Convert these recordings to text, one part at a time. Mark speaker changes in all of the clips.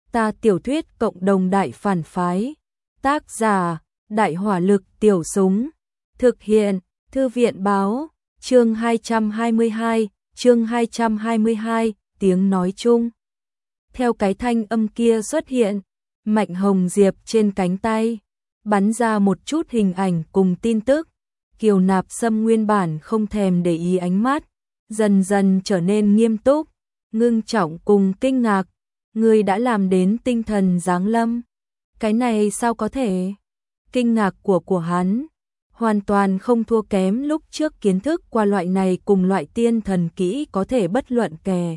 Speaker 1: Ta tiểu thuyết cộng đồng đại phản phái. Tác giả: Đại hỏa lực tiểu súng. Thực hiện: Thư viện báo. Chương 222, tiếng nói chung. Theo cái thanh âm kia xuất hiện, Mạnh Hồng Diệp trên cánh tay bắn ra một chút hình ảnh cùng tin tức. Kiều Nạp Sâm nguyên bản không thèm để ý ánh mắt, dần dần trở nên nghiêm túc, ngưng trọng cùng kinh ngạc. Ngươi đã làm đến tinh thần giáng lâm. Cái này sao có thể? Kinh ngạc của hắn hoàn toàn không thua kém lúc trước kiến thức qua loại này cùng loại tiên thần kỹ có thể bất luận kẻ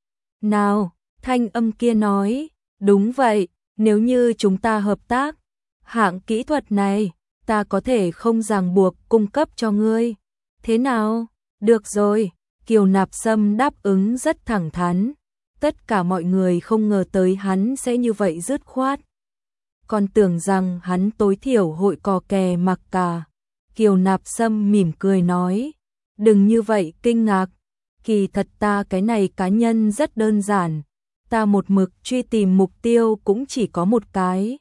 Speaker 1: nào. Thanh âm kia nói, đúng vậy, nếu như chúng ta hợp tác, hạng kỹ thuật này, ta có thể không ràng buộc cung cấp cho ngươi. Thế nào? Được rồi, Kiều Nạp Sâm đáp ứng rất thẳng thắn. Tất cả mọi người không ngờ tới hắn sẽ như vậy dứt khoát. Còn tưởng rằng hắn tối thiểu hội cò kè mặc cả. Kiều Nạp Sâm mỉm cười nói, đừng như vậy kinh ngạc. Kỳ thật ta cái này cá nhân rất đơn giản. Ta một mực truy tìm mục tiêu cũng chỉ có một cái.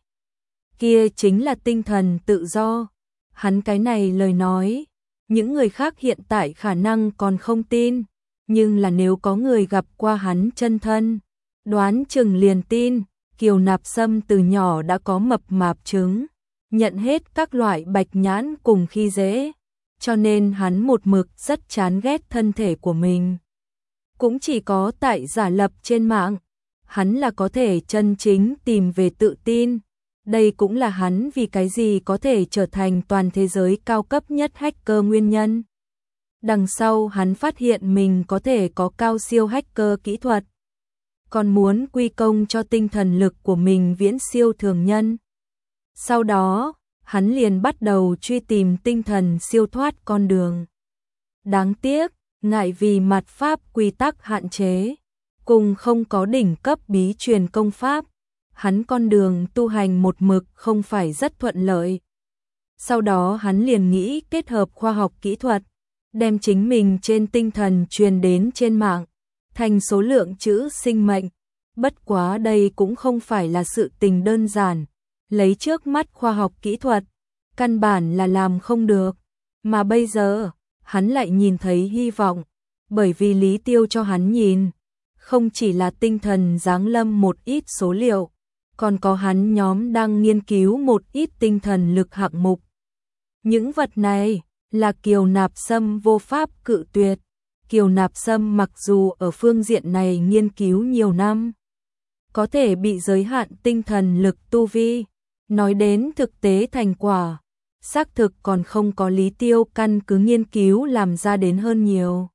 Speaker 1: Kia chính là tinh thần tự do. Hắn cái này lời nói, những người khác hiện tại khả năng còn không tin. Nhưng là nếu có người gặp qua hắn chân thân, đoán chừng liền tin. Kiều Nạp Sâm từ nhỏ đã có mập mạp trứng, nhận hết các loại bạch nhãn cùng khi dễ, cho nên hắn một mực rất chán ghét thân thể của mình. Cũng chỉ có tại giả lập trên mạng, hắn là có thể chân chính tìm về tự tin. Đây cũng là hắn vì cái gì có thể trở thành toàn thế giới cao cấp nhất hacker nguyên nhân. Đằng sau hắn phát hiện mình có thể có cao siêu hacker kỹ thuật, còn muốn quy công cho tinh thần lực của mình viễn siêu thường nhân. Sau đó, hắn liền bắt đầu truy tìm tinh thần siêu thoát con đường. Đáng tiếc, ngại vì mặt pháp quy tắc hạn chế, cùng không có đỉnh cấp bí truyền công pháp, hắn con đường tu hành một mực không phải rất thuận lợi. Sau đó hắn liền nghĩ kết hợp khoa học kỹ thuật, đem chính mình trên tinh thần truyền đến trên mạng, thành số lượng chữ sinh mệnh. Bất quá đây cũng không phải là sự tình đơn giản, lấy trước mắt khoa học kỹ thuật, căn bản là làm không được. Mà bây giờ, hắn lại nhìn thấy hy vọng, bởi vì Lý Tiêu cho hắn nhìn, không chỉ là tinh thần giáng lâm một ít số liệu, còn có hắn nhóm đang nghiên cứu một ít tinh thần lực hạng mục. Những vật này là Kiều Nạp Sâm vô pháp cự tuyệt. Kiều Nạp Sâm mặc dù ở phương diện này nghiên cứu nhiều năm, có thể bị giới hạn tinh thần lực tu vi, nói đến thực tế thành quả, xác thực còn không có Lý Tiêu căn cứ nghiên cứu làm ra đến hơn nhiều.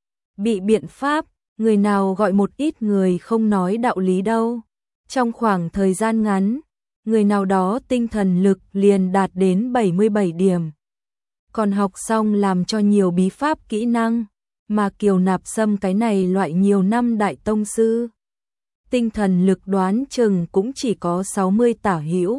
Speaker 1: Bị biện pháp, người nào gọi một ít người không nói đạo lý đâu. Trong khoảng thời gian ngắn, người nào đó tinh thần lực liền đạt đến 77 điểm. Còn học xong làm cho nhiều bí pháp kỹ năng, mà Kiều Nạp Sâm cái này loại nhiều năm đại tông sư. Tinh thần lực đoán chừng cũng chỉ có 60 tả hữu.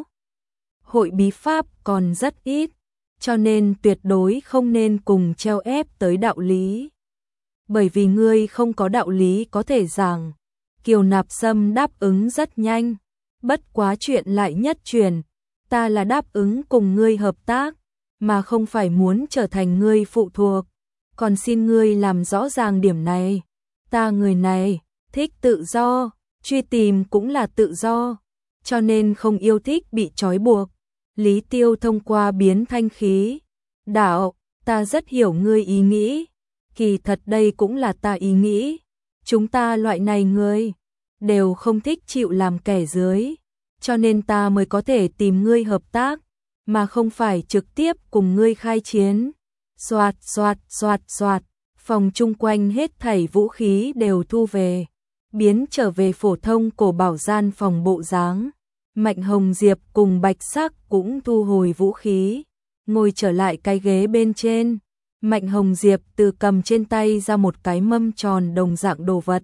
Speaker 1: Hội bí pháp còn rất ít, cho nên tuyệt đối không nên cùng treo ép tới đạo lý. Bởi vì ngươi không có đạo lý có thể giảng. Kiều Nạp Sâm đáp ứng rất nhanh, bất quá chuyện lại nhất truyền, ta là đáp ứng cùng ngươi hợp tác, mà không phải muốn trở thành ngươi phụ thuộc. Còn xin ngươi làm rõ ràng điểm này, ta người này, thích tự do, truy tìm cũng là tự do, cho nên không yêu thích bị trói buộc. Lý Tiêu thông qua biến thanh khí, đạo, ta rất hiểu ngươi ý nghĩ, kỳ thật đây cũng là ta ý nghĩ. Chúng ta loại này người đều không thích chịu làm kẻ dưới, cho nên ta mới có thể tìm ngươi hợp tác, mà không phải trực tiếp cùng ngươi khai chiến. Soạt soạt soạt soạt, phòng chung quanh hết thảy vũ khí đều thu về, biến trở về phổ thông cổ bảo gian phòng bộ dáng. Mạnh Hồng Diệp cùng Bạch Sắc cũng thu hồi vũ khí, ngồi trở lại cái ghế bên trên. Mạnh Hồng Diệp từ cầm trên tay ra một cái mâm tròn đồng dạng đồ vật,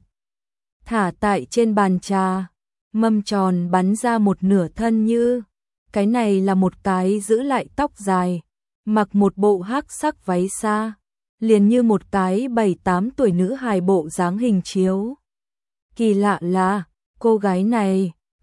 Speaker 1: thả tại trên bàn trà. Mâm tròn bắn ra một nửa thân như, cái này là một cái giữ lại tóc dài, mặc một bộ hắc sắc váy xa, liền như một cái 7-8 tuổi nữ hài bộ dáng hình chiếu. Kỳ lạ là, cô gái này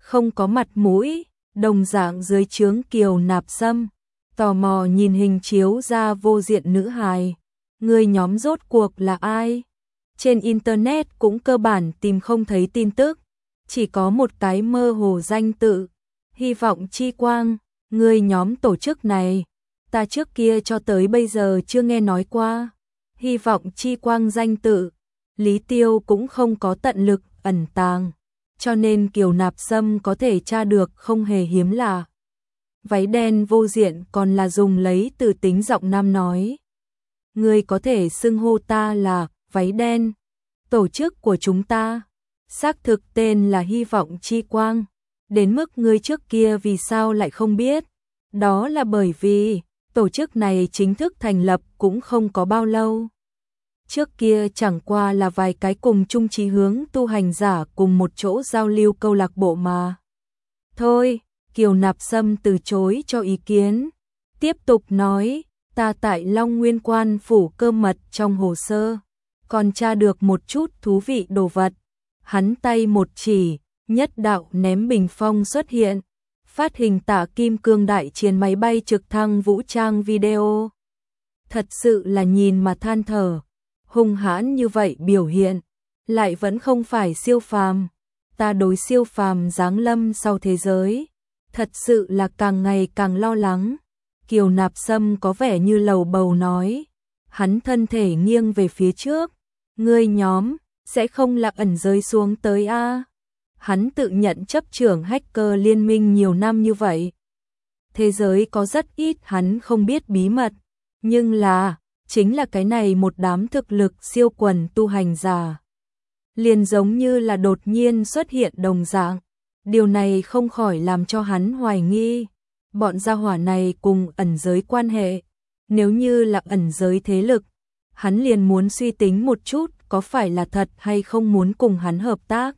Speaker 1: không có mặt mũi, đồng dạng dưới trướng Kiều Nạp Sâm, tò mò nhìn hình chiếu ra vô diện nữ hài. Người nhóm rốt cuộc là ai? Trên Internet cũng cơ bản tìm không thấy tin tức, chỉ có một cái mơ hồ danh tự. Hy vọng chi quang, người nhóm tổ chức này, ta trước kia cho tới bây giờ chưa nghe nói qua. Hy vọng chi quang danh tự, Lý Tiêu cũng không có tận lực ẩn tàng, cho nên Kiều Nạp Sâm có thể tra được không hề hiếm lạ. Váy đen vô diện còn là dùng lấy từ tính giọng nam nói. Người có thể xưng hô ta là váy đen. Tổ chức của chúng ta xác thực tên là Hy vọng chi quang. Đến mức người trước kia vì sao lại không biết? Đó là bởi vì tổ chức này chính thức thành lập cũng không có bao lâu. Trước kia chẳng qua là vài cái cùng chung chí hướng tu hành giả cùng một chỗ giao lưu câu lạc bộ mà. Thôi, Kiều Nạp Sâm từ chối cho ý kiến. Tiếp tục nói, ta tại Long Nguyên Quan phủ cơ mật trong hồ sơ, còn tra được một chút thú vị đồ vật. Hắn tay một chỉ, nhất đạo ném bình phong xuất hiện, phát hình tả kim cương đại chiến máy bay trực thăng vũ trang video. Thật sự là nhìn mà than thở, hung hãn như vậy biểu hiện, lại vẫn không phải siêu phàm. Ta đối siêu phàm giáng lâm sau thế giới, thật sự là càng ngày càng lo lắng. Kiều Nạp Sâm có vẻ như lầu bầu nói, hắn thân thể nghiêng về phía trước. Ngươi nhóm sẽ không lạc ẩn giới xuống tới a? Hắn tự nhận chấp trưởng hacker liên minh nhiều năm như vậy. Thế giới có rất ít hắn không biết bí mật, nhưng chính là cái này một đám thực lực siêu quần tu hành giả. Liền giống như là đột nhiên xuất hiện đồng dạng. Điều này không khỏi làm cho hắn hoài nghi. Bọn gia hỏa này cùng ẩn giới quan hệ. Nếu như là ẩn giới thế lực, hắn liền muốn suy tính một chút có phải là thật hay không muốn cùng hắn hợp tác.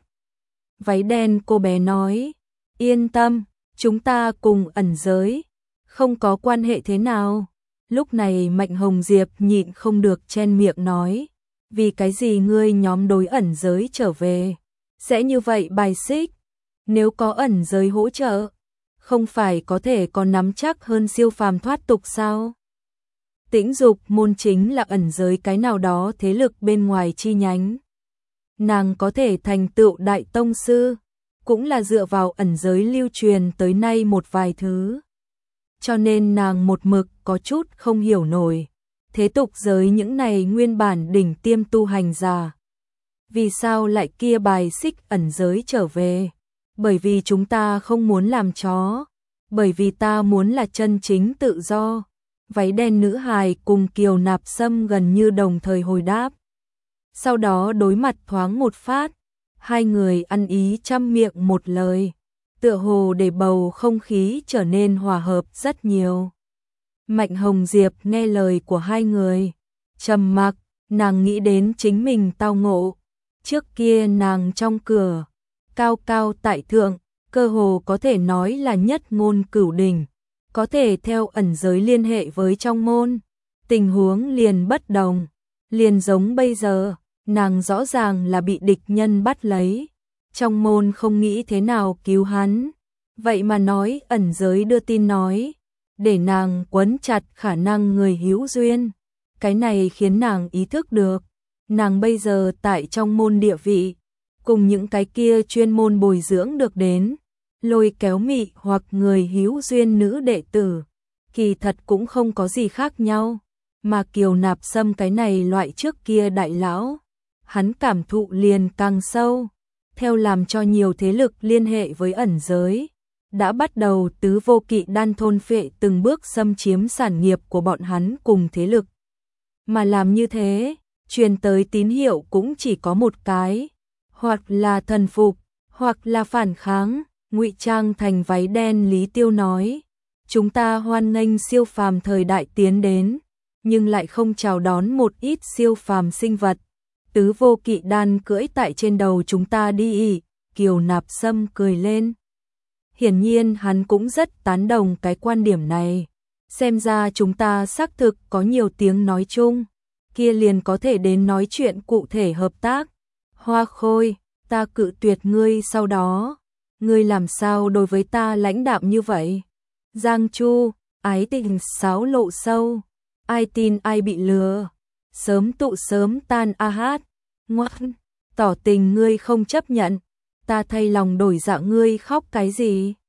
Speaker 1: Váy đen cô bé nói, yên tâm, chúng ta cùng ẩn giới, không có quan hệ thế nào. Lúc này Mạnh Hồng Diệp nhịn không được chen miệng nói, vì cái gì ngươi nhóm đối ẩn giới trở về, sẽ như vậy bài xích, nếu có ẩn giới hỗ trợ, không phải có thể còn nắm chắc hơn siêu phàm thoát tục sao? Tĩnh Dục môn chính là ẩn giới cái nào đó thế lực bên ngoài chi nhánh. Nàng có thể thành tựu đại tông sư, cũng là dựa vào ẩn giới lưu truyền tới nay một vài thứ. Cho nên nàng một mực có chút không hiểu nổi, thế tục giới những này nguyên bản đỉnh tiêm tu hành giả. Vì sao lại kia bài xích ẩn giới trở về? Bởi vì chúng ta không muốn làm chó, bởi vì ta muốn là chân chính tự do. Váy đen nữ hài cùng Kiều Nạp Sâm gần như đồng thời hồi đáp. Sau đó đối mặt thoáng một phát, hai người ăn ý trăm miệng một lời, tựa hồ để bầu không khí trở nên hòa hợp rất nhiều. Mạnh Hồng Diệp nghe lời của hai người, trầm mặc, nàng nghĩ đến chính mình tao ngộ. Trước kia nàng trong cửa, cao cao tại thượng, cơ hồ có thể nói là nhất ngôn cửu đỉnh, có thể theo ẩn giới liên hệ với trong môn. Tình huống liền bất đồng, liền giống bây giờ, nàng rõ ràng là bị địch nhân bắt lấy. Trong môn không nghĩ thế nào cứu hắn, vậy mà nói ẩn giới đưa tin nói, để nàng quấn chặt khả năng người hữu duyên. Cái này khiến nàng ý thức được, nàng bây giờ tại trong môn địa vị, cùng những cái kia chuyên môn bồi dưỡng được đến, lôi kéo mị hoặc người hữu duyên nữ đệ tử, kỳ thật cũng không có gì khác nhau. Mà Kiều Nạp Sâm cái này loại trước kia đại lão, hắn cảm thụ liền càng sâu, theo làm cho nhiều thế lực liên hệ với ẩn giới, đã bắt đầu tứ vô kỵ đan thôn phệ từng bước xâm chiếm sản nghiệp của bọn hắn cùng thế lực. Mà làm như thế, truyền tới tín hiệu cũng chỉ có một cái, hoặc là thần phục, hoặc là phản kháng. Ngụy trang thành váy đen Lý Tiêu nói, chúng ta hoan nghênh siêu phàm thời đại tiến đến, nhưng lại không chào đón một ít siêu phàm sinh vật. Tứ vô kỵ đan cưỡi tại trên đầu chúng ta đi. Kiều Nạp Sâm cười lên. Hiển nhiên hắn cũng rất tán đồng cái quan điểm này. Xem ra chúng ta xác thực có nhiều tiếng nói chung, kia liền có thể đến nói chuyện cụ thể hợp tác. Hoa Khôi, ta cự tuyệt ngươi sau đó. ngươi làm sao đối với ta lãnh đạm như vậy? Giang Chu, ái tình sáo lộ sâu, ai tin ai bị lừa, sớm tụ sớm tan a hát, ngoan, tỏ tình ngươi không chấp nhận, ta thay lòng đổi dạ ngươi khóc cái gì?